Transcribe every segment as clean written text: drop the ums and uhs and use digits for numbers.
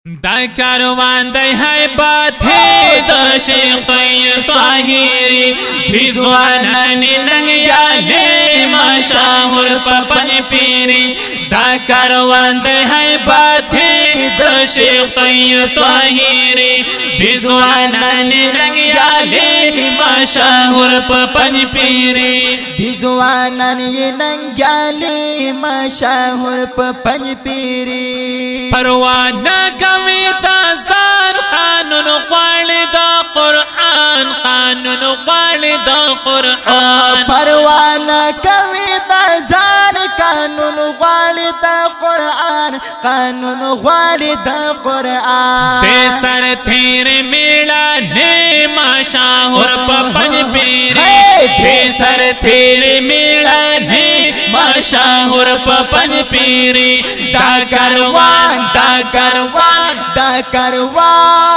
دا کاروان دی حیبات ہے دا شیخ طاہری دی زوانانی ننگیالی مشاہور پپن پیری دا کاروان دی حیبات ہے دا شیخ طاہری دی زوانانی ننگیالی مشاہور پپن پیری دی زوانانی ننگیالی مشاہور پپن پیری پروانہ کوي دا زار قانون غواړي دا قرآن قانون غواړي دا قرآن پروانہ کوي دا زار قانون غواړي دا قرآن قانون غواړي دا قرآن بے سر تیرے میڑا نے مشاہور پپن پیری بے سر تیرے میڑا نے مشاہور پپن پیری دا کاروان دا کاروان دا کاروان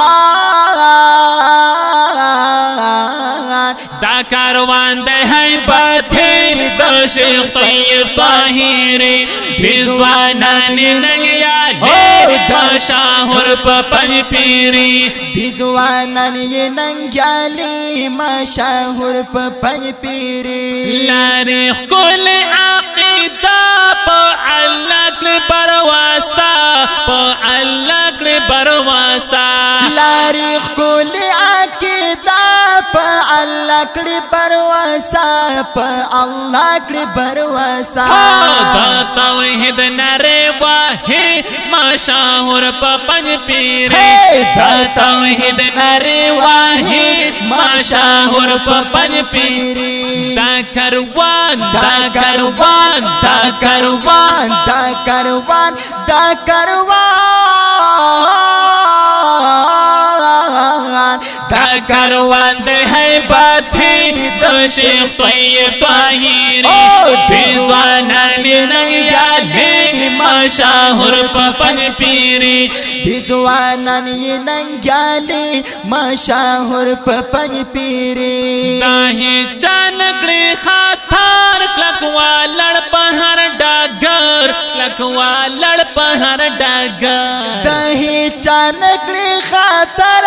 دا کاروان دے حیبات ہے دا شیخ طاہری دی زوانانی ننگیالی دا شاہور پپن پیری دی زوانانی ننگیالی مشاہور پپن پیری لارخ کل عقیدہ پا علق برواسا پا علق برواسا لارخ کل عقیدہ پا اللہ کڑی برواسا پا اللہ کڑی برواسا دا توحید نرے واہی مشاہور پپن پیری دا توحید نرے واہی مشاہور پپن پیری دا کاروان دا کاروان دا کاروان دا کاروان دا کاروان دا کاروان دے حیبات ہے دا شیخ طاہری دی زوانانی ننگیالی مشاہور پپن پیری دی زوانانی ننگیالی مشاہور پپن پیری داہی چانکڑی خاتار کلکوالڑ پہر ڈاگر کلکوالڑ پہر ڈاگر داہی چانکڑی خاتر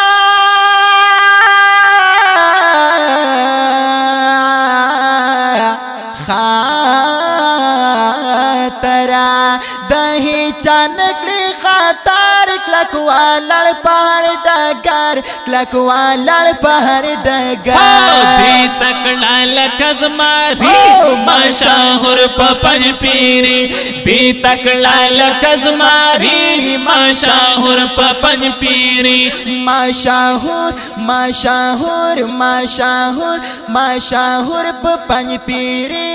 دہی چانکڑی خاطر کلکوالڑ پہر ڈگر کلکوالڑ پہر ڈگر دی تکڑا لکز ماری مشاہور پپن پیری دی تکڑا لکز ماری مشاہور پپن پیری مشاہور مشاہور مشاہور مشاہور پپن پیری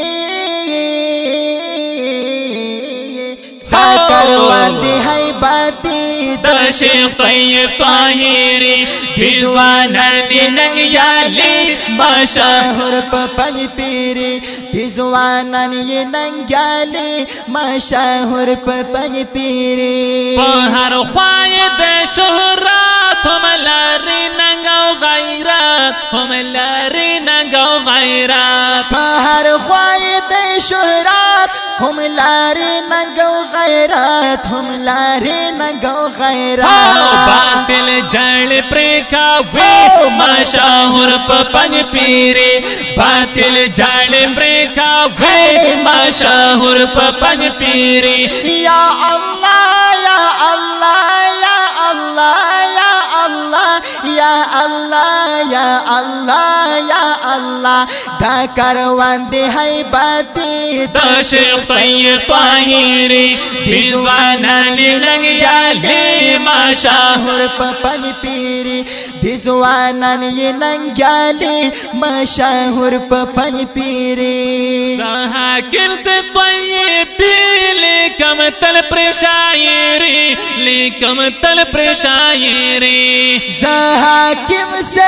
دا کاروان دی حیباتی دا شیخ طاہری دی زوانانی ننگیالی مشاہور پپن پیری دی زوانانی ننگیالی مشاہور پپن پیری پہر خواہد شہرات ہم لاری ننگو غیرات ہم لاری ننگو غیرات پہر خواہد شہرات ہم لاری ننگو غیرات ہم لاری ننگو غیرات باطل جڑ پریکاوی مشاہور پپن پیری باطل جڑ پریکاوی مشاہور پپن پیری یا اللہ یا اللہ یا اللہ یا اللہ یا اللہ یا اللہ یا اللہ دا کاروان دی حیباتی دا شیخ طاہری دی زوانانی ننگیالی مشاہور پپن پیری دی زوانانی ننگیالی مشاہور پپن پیری حاکم سے طیبی لیکم تل پر شاعری لیکم تل پر شاعری حاکم سے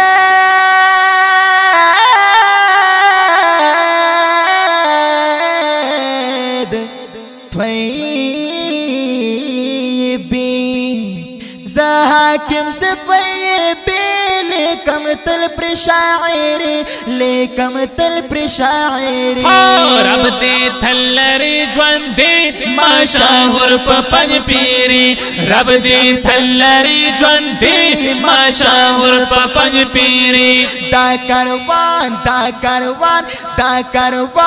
حاکم سے طیبی لیکم تل پر شاعری لیکم تل پر شاعری رب دې تلری ژوند دې مشهور په پنځ پیری رب دې تلری ژوند دې مشهور په پنځ پیری دا کاروان دا کاروان دا کاروان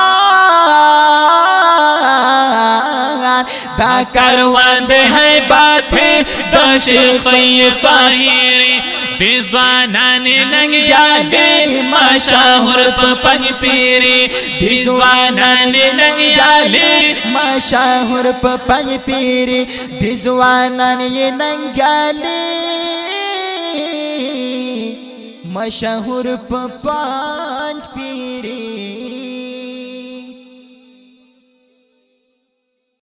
دا کاروان دے ہے باتیں دا شیخ طاہری دی زوانان ننگیالی مشہور پا پنج پیری دی زوانان ننگیالی مشہور پا پنج پیری دی زوانان یہ ننگیالی مشہور پا پنج پیری